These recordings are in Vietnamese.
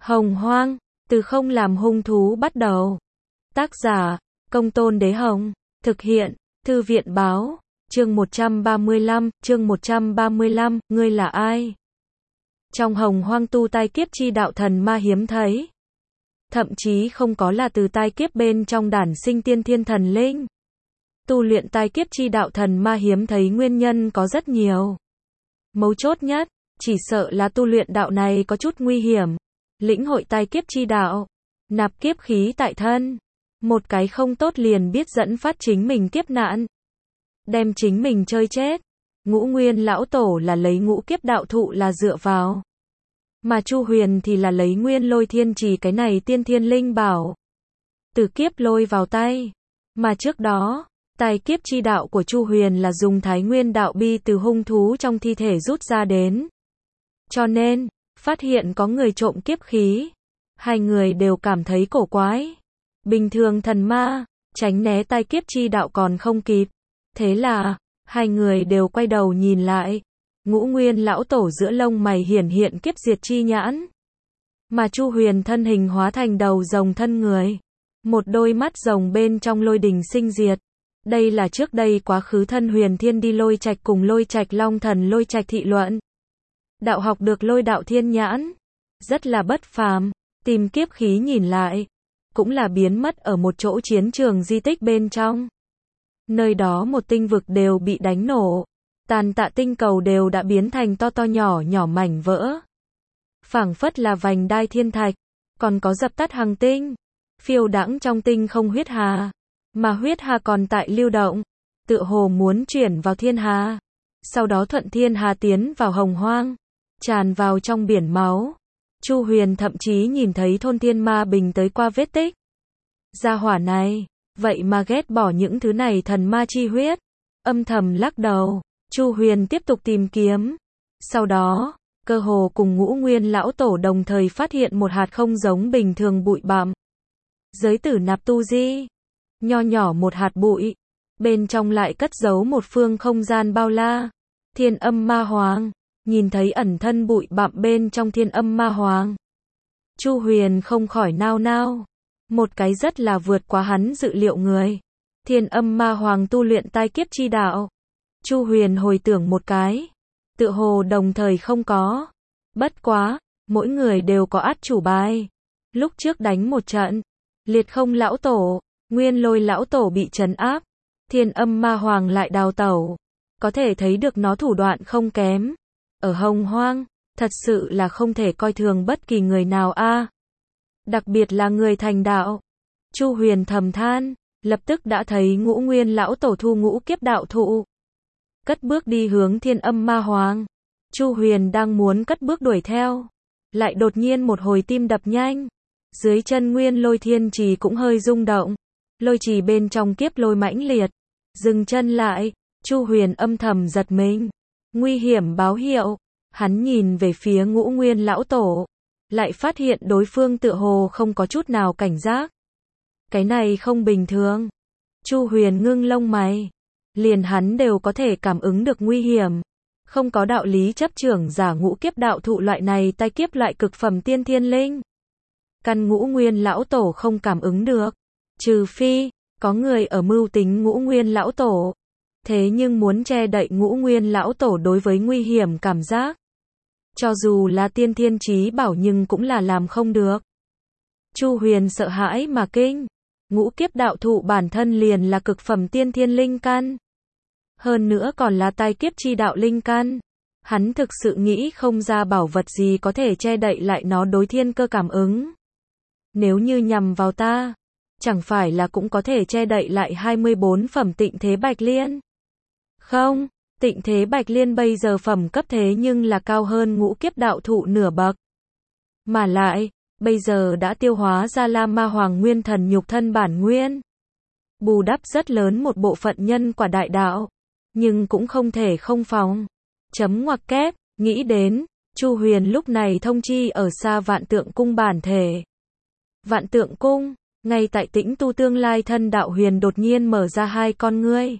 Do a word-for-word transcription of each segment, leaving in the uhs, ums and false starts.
Hồng Hoang, từ không làm hung thú bắt đầu. Tác giả, Công Tôn Đế Hồng. Thực hiện, Thư viện Báo. Chương một trăm ba mươi lăm, chương một trăm ba mươi lăm, ngươi là ai? Trong Hồng Hoang tu tai kiếp chi đạo thần ma hiếm thấy. Thậm chí không có là từ tai kiếp bên trong đản sinh tiên thiên thần linh. Tu luyện tai kiếp chi đạo thần ma hiếm thấy nguyên nhân có rất nhiều. Mấu chốt nhất, chỉ sợ là tu luyện đạo này có chút nguy hiểm. Lĩnh hội tai kiếp chi đạo, nạp kiếp khí tại thân. Một cái không tốt liền biết dẫn phát chính mình kiếp nạn. Đem chính mình chơi chết. Ngũ Nguyên lão tổ là lấy ngũ kiếp đạo thụ là dựa vào. Mà Chu Huyền thì là lấy Nguyên Lôi Thiên Trì cái này tiên thiên linh bảo. Từ kiếp lôi vào tay. Mà trước đó, tai kiếp chi đạo của Chu Huyền là dùng Thái Nguyên đạo bi từ hung thú trong thi thể rút ra đến. Cho nên, phát hiện có người trộm kiếp khí. Hai người đều cảm thấy cổ quái. Bình thường thần ma, tránh né tai kiếp chi đạo còn không kịp. Thế là, hai người đều quay đầu nhìn lại. Ngũ Nguyên lão tổ giữa lông mày hiển hiện kiếp diệt chi nhãn. Mà Chu Huyền thân hình hóa thành đầu rồng thân người. Một đôi mắt rồng bên trong lôi đình sinh diệt. Đây là trước đây quá khứ thân Huyền Thiên đi Lôi Trạch cùng Lôi Trạch Long Thần Lôi Trạch thị luận. Đạo học được Lôi đạo thiên nhãn. Rất là bất phàm, tìm kiếp khí nhìn lại. Cũng là biến mất ở một chỗ chiến trường di tích bên trong. Nơi đó một tinh vực đều bị đánh nổ. Tàn tạ tinh cầu đều đã biến thành to to nhỏ nhỏ mảnh vỡ. Phảng phất là vành đai thiên thạch. Còn có dập tắt hành tinh. Phiêu đãng trong tinh không huyết hà. Mà huyết hà còn tại lưu động. Tựa hồ muốn chuyển vào thiên hà. Sau đó thuận thiên hà tiến vào hồng hoang. Tràn vào trong biển máu. Chu Huyền thậm chí nhìn thấy thôn thiên ma bình tới qua vết tích. Gia hỏa này, vậy mà ghét bỏ những thứ này thần ma chi huyết. Âm thầm lắc đầu, Chu Huyền tiếp tục tìm kiếm. Sau đó, cơ hồ cùng Ngũ Nguyên lão tổ đồng thời phát hiện một hạt không giống bình thường bụi bặm. Giới tử nạp tu di. Nho nhỏ một hạt bụi. Bên trong lại cất giấu một phương không gian bao la. Thiên Âm Ma Hoàng. Nhìn thấy ẩn thân bụi bặm bên trong Thiên Âm Ma Hoàng. Chu Huyền không khỏi nao nao. Một cái rất là vượt quá hắn dự liệu người. Thiên Âm Ma Hoàng tu luyện tai kiếp chi đạo. Chu Huyền hồi tưởng một cái. Tựa hồ đồng thời không có. Bất quá, mỗi người đều có át chủ bài. Lúc trước đánh một trận. Liệt Không lão tổ, Nguyên Lôi lão tổ bị trấn áp. Thiên Âm Ma Hoàng lại đào tẩu. Có thể thấy được nó thủ đoạn không kém. Ở Hồng Hoang, thật sự là không thể coi thường bất kỳ người nào a. Đặc biệt là người thành đạo. Chu Huyền thầm than, lập tức đã thấy Ngũ Nguyên lão tổ thu ngũ kiếp đạo thụ. Cất bước đi hướng Thiên Âm Ma Hoàng. Chu Huyền đang muốn cất bước đuổi theo. Lại đột nhiên một hồi tim đập nhanh. Dưới chân Nguyên Lôi Thiên Trì cũng hơi rung động. Lôi trì bên trong kiếp lôi mãnh liệt. Dừng chân lại, Chu Huyền âm thầm giật mình. Nguy hiểm báo hiệu. Hắn nhìn về phía Ngũ Nguyên lão tổ. Lại phát hiện đối phương tựa hồ không có chút nào cảnh giác. Cái này không bình thường. Chu Huyền ngưng lông mày. Liền hắn đều có thể cảm ứng được nguy hiểm. Không có đạo lý chấp trưởng giả ngũ kiếp đạo thụ loại này tai kiếp loại cực phẩm tiên thiên linh. Căn Ngũ Nguyên lão tổ không cảm ứng được. Trừ phi, có người ở mưu tính Ngũ Nguyên lão tổ. Thế nhưng muốn che đậy Ngũ Nguyên lão tổ đối với nguy hiểm cảm giác. Cho dù là tiên thiên chí bảo nhưng cũng là làm không được. Chu Huyền sợ hãi mà kinh. Ngũ kiếp đạo thụ bản thân liền là cực phẩm tiên thiên linh căn. Hơn nữa còn là tai kiếp chi đạo linh căn. Hắn thực sự nghĩ không ra bảo vật gì có thể che đậy lại nó đối thiên cơ cảm ứng. Nếu như nhằm vào ta, chẳng phải là cũng có thể che đậy lại hai mươi bốn phẩm tịnh thế bạch liên. Không, tịnh thế bạch liên bây giờ phẩm cấp thế nhưng là cao hơn ngũ kiếp đạo thụ nửa bậc. Mà lại, bây giờ đã tiêu hóa ra La Ma Hoàng nguyên thần nhục thân bản nguyên. Bù đắp rất lớn một bộ phận nhân quả đại đạo. Nhưng cũng không thể không phòng. Chấm ngoặc kép, nghĩ đến, Chu Huyền lúc này thông chi ở xa Vạn Tượng Cung bản thể. Vạn Tượng Cung, ngay tại tĩnh tu tương lai thân đạo huyền đột nhiên mở ra hai con ngươi.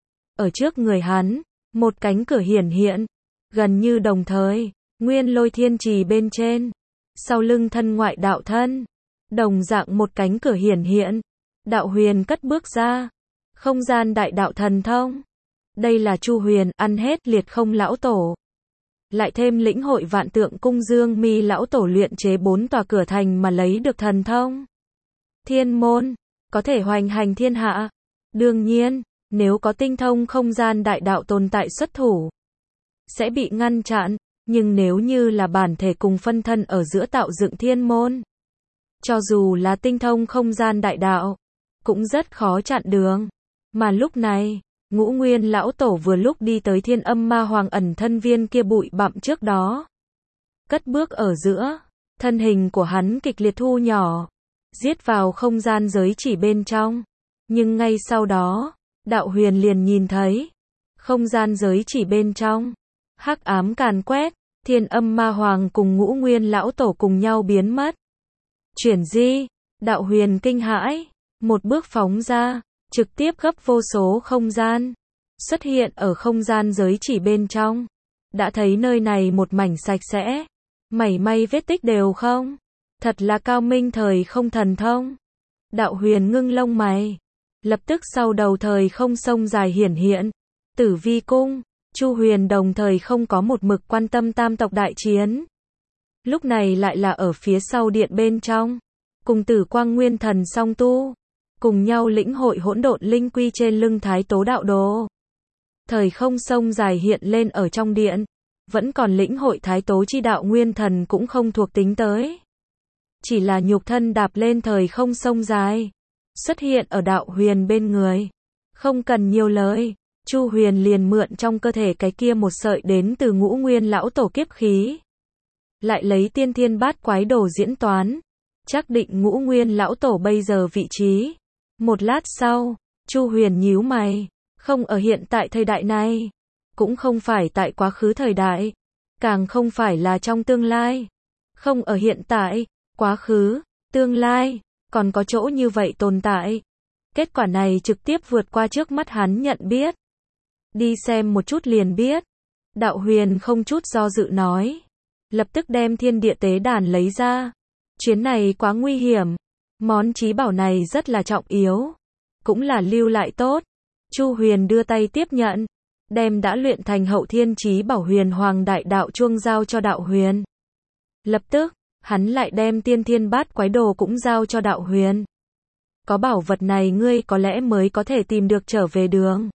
Ở trước người hắn, một cánh cửa hiển hiện, gần như đồng thời, Nguyên Lôi Thiên Trì bên trên, sau lưng thân ngoại đạo thân, đồng dạng một cánh cửa hiển hiện. Đạo Huyền cất bước ra, không gian đại đạo thần thông. Đây là Chu Huyền, ăn hết liệt không lão tổ. Lại thêm lĩnh hội vạn tượng cung Dương Mi lão tổ luyện chế bốn tòa cửa thành mà lấy được thần thông. Thiên môn, có thể hoành hành thiên hạ. Đương nhiên, nếu có tinh thông không gian đại đạo tồn tại xuất thủ, sẽ bị ngăn chặn, nhưng nếu như là bản thể cùng phân thân ở giữa tạo dựng thiên môn, cho dù là tinh thông không gian đại đạo, cũng rất khó chặn đường. Mà lúc này, Ngũ Nguyên lão tổ vừa lúc đi tới Thiên Âm Ma Hoàng ẩn thân viên kia bụi bặm trước đó. Cất bước ở giữa, thân hình của hắn kịch liệt thu nhỏ, giết vào không gian giới chỉ bên trong. Nhưng ngay sau đó, Đạo Huyền liền nhìn thấy, không gian giới chỉ bên trong, hắc ám càn quét, Thiên Âm Ma Hoàng cùng Ngũ Nguyên lão tổ cùng nhau biến mất. Chuyển di, Đạo Huyền kinh hãi, một bước phóng ra, trực tiếp gấp vô số không gian, xuất hiện ở không gian giới chỉ bên trong. Đã thấy nơi này một mảnh sạch sẽ, mảy may vết tích đều không. Thật là cao minh thời không thần thông. Đạo Huyền ngưng lông mày, lập tức sau đầu thời không sông dài hiển hiện, Tử Vi cung. Chu Huyền đồng thời không có một mực quan tâm tam tộc đại chiến. Lúc này lại là ở phía sau điện bên trong, cùng Tử Quang Nguyên Thần song tu, cùng nhau lĩnh hội hỗn độn linh quy trên lưng Thái Tố đạo đồ. Thời không sông dài hiện lên ở trong điện, vẫn còn lĩnh hội Thái Tố chi đạo Nguyên Thần cũng không thuộc tính tới. Chỉ là nhục thân đạp lên thời không sông dài, xuất hiện ở Đạo Huyền bên người. Không cần nhiều lời, Chu Huyền liền mượn trong cơ thể cái kia một sợi đến từ Ngũ Nguyên lão tổ kiếp khí. Lại lấy Tiên Thiên Bát Quái đồ diễn toán, xác định Ngũ Nguyên lão tổ bây giờ vị trí. Một lát sau, Chu Huyền nhíu mày, không ở hiện tại thời đại này, cũng không phải tại quá khứ thời đại, càng không phải là trong tương lai. Không ở hiện tại, quá khứ, tương lai, còn có chỗ như vậy tồn tại. Kết quả này trực tiếp vượt qua trước mắt hắn nhận biết. Đi xem một chút liền biết. Đạo Huyền không chút do dự nói. Lập tức đem thiên địa tế đàn lấy ra. Chuyến này quá nguy hiểm. Món trí bảo này rất là trọng yếu. Cũng là lưu lại tốt. Chu Huyền đưa tay tiếp nhận. Đem đã luyện thành hậu thiên trí bảo Huyền Hoàng đại đạo chuông giao cho Đạo Huyền. Lập tức, hắn lại đem Tiên Thiên Bát Quái đồ cũng giao cho Đạo Huyền. Có bảo vật này ngươi có lẽ mới có thể tìm được trở về đường.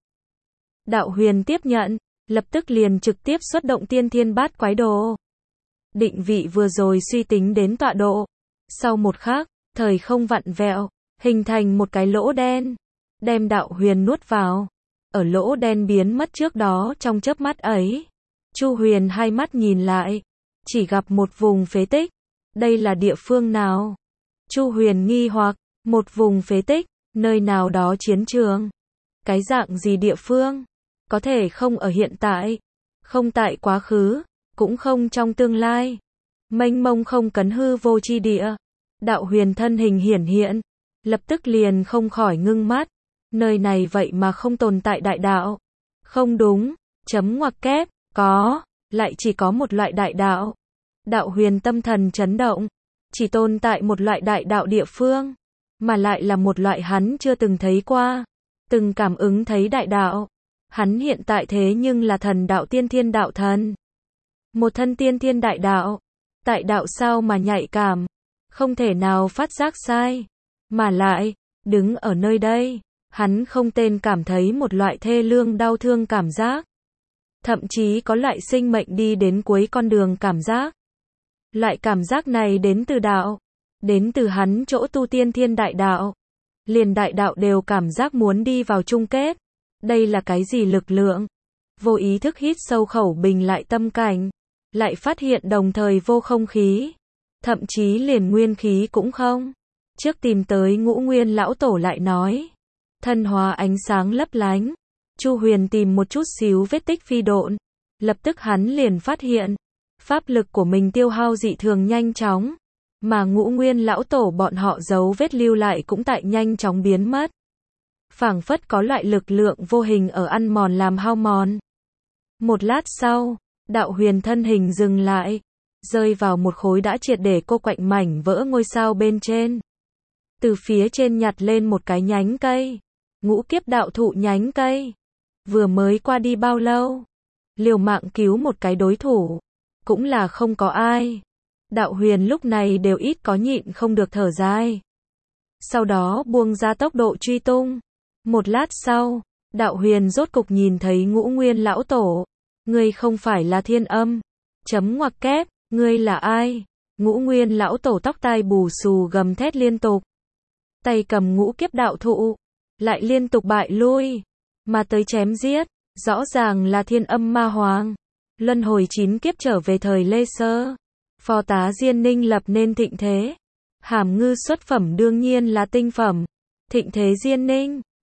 Đạo Huyền tiếp nhận, lập tức liền trực tiếp xuất động Tiên Thiên Bát Quái đồ. Định vị vừa rồi suy tính đến tọa độ. Sau một khắc, thời không vặn vẹo, hình thành một cái lỗ đen, đem Đạo Huyền nuốt vào. Ở lỗ đen biến mất trước đó trong chớp mắt ấy, Chu Huyền hai mắt nhìn lại, chỉ gặp một vùng phế tích. Đây là địa phương nào? Chu Huyền nghi hoặc, một vùng phế tích, nơi nào đó chiến trường. Cái dạng gì địa phương? Có thể không ở hiện tại, không tại quá khứ, cũng không trong tương lai. Mênh mông không cấn hư vô chi địa. Đạo Huyền thân hình hiển hiện, lập tức liền không khỏi ngưng mắt. Nơi này vậy mà không tồn tại đại đạo. Không đúng, chấm ngoặc kép, có, lại chỉ có một loại đại đạo. Đạo Huyền tâm thần chấn động, chỉ tồn tại một loại đại đạo địa phương, mà lại là một loại hắn chưa từng thấy qua, từng cảm ứng thấy đại đạo. Hắn hiện tại thế nhưng là thần đạo tiên thiên đạo thần. Một thân tiên thiên đại đạo. Tại đạo sao mà nhạy cảm, không thể nào phát giác sai. Mà lại, đứng ở nơi đây, hắn không tên cảm thấy một loại thê lương đau thương cảm giác. Thậm chí có loại sinh mệnh đi đến cuối con đường cảm giác. Loại cảm giác này đến từ đạo, đến từ hắn chỗ tu tiên thiên đại đạo. Liền đại đạo đều cảm giác muốn đi vào chung kết. Đây là cái gì lực lượng? Vô ý thức hít sâu khẩu bình lại tâm cảnh, lại phát hiện đồng thời vô không khí, thậm chí liền nguyên khí cũng không. Trước tìm tới Ngũ Nguyên lão tổ lại nói, thân hóa ánh sáng lấp lánh. Chu Huyền tìm một chút xíu vết tích phi độn, lập tức hắn liền phát hiện, pháp lực của mình tiêu hao dị thường nhanh chóng, mà Ngũ Nguyên lão tổ bọn họ dấu vết lưu lại cũng tại nhanh chóng biến mất. Phảng phất có loại lực lượng vô hình ở ăn mòn làm hao mòn. Một lát sau, Đạo Huyền thân hình dừng lại, rơi vào một khối đã triệt để cô quạnh mảnh vỡ ngôi sao bên trên. Từ phía trên nhặt lên một cái nhánh cây. Ngũ kiếp đạo thụ nhánh cây. Vừa mới qua đi bao lâu? Liều mạng cứu một cái đối thủ. Cũng là không có ai. Đạo Huyền lúc này đều ít có nhịn không được thở dài. Sau đó buông ra tốc độ truy tung. Một lát sau, Đạo Huyền rốt cục nhìn thấy Ngũ Nguyên lão tổ. Ngươi không phải là Thiên Âm. Chấm ngoặc kép, ngươi là ai? Ngũ Nguyên lão tổ tóc tai bù xù gầm thét liên tục. Tay cầm ngũ kiếp đạo thụ, lại liên tục bại lui, mà tới chém giết, rõ ràng là Thiên Âm ma hoàng. Luân hồi chín kiếp trở về thời Lê Sơ. Phó tá Diên Ninh lập nên thịnh thế. Hàm Ngư xuất phẩm đương nhiên là tinh phẩm. Thịnh thế Diên Ninh,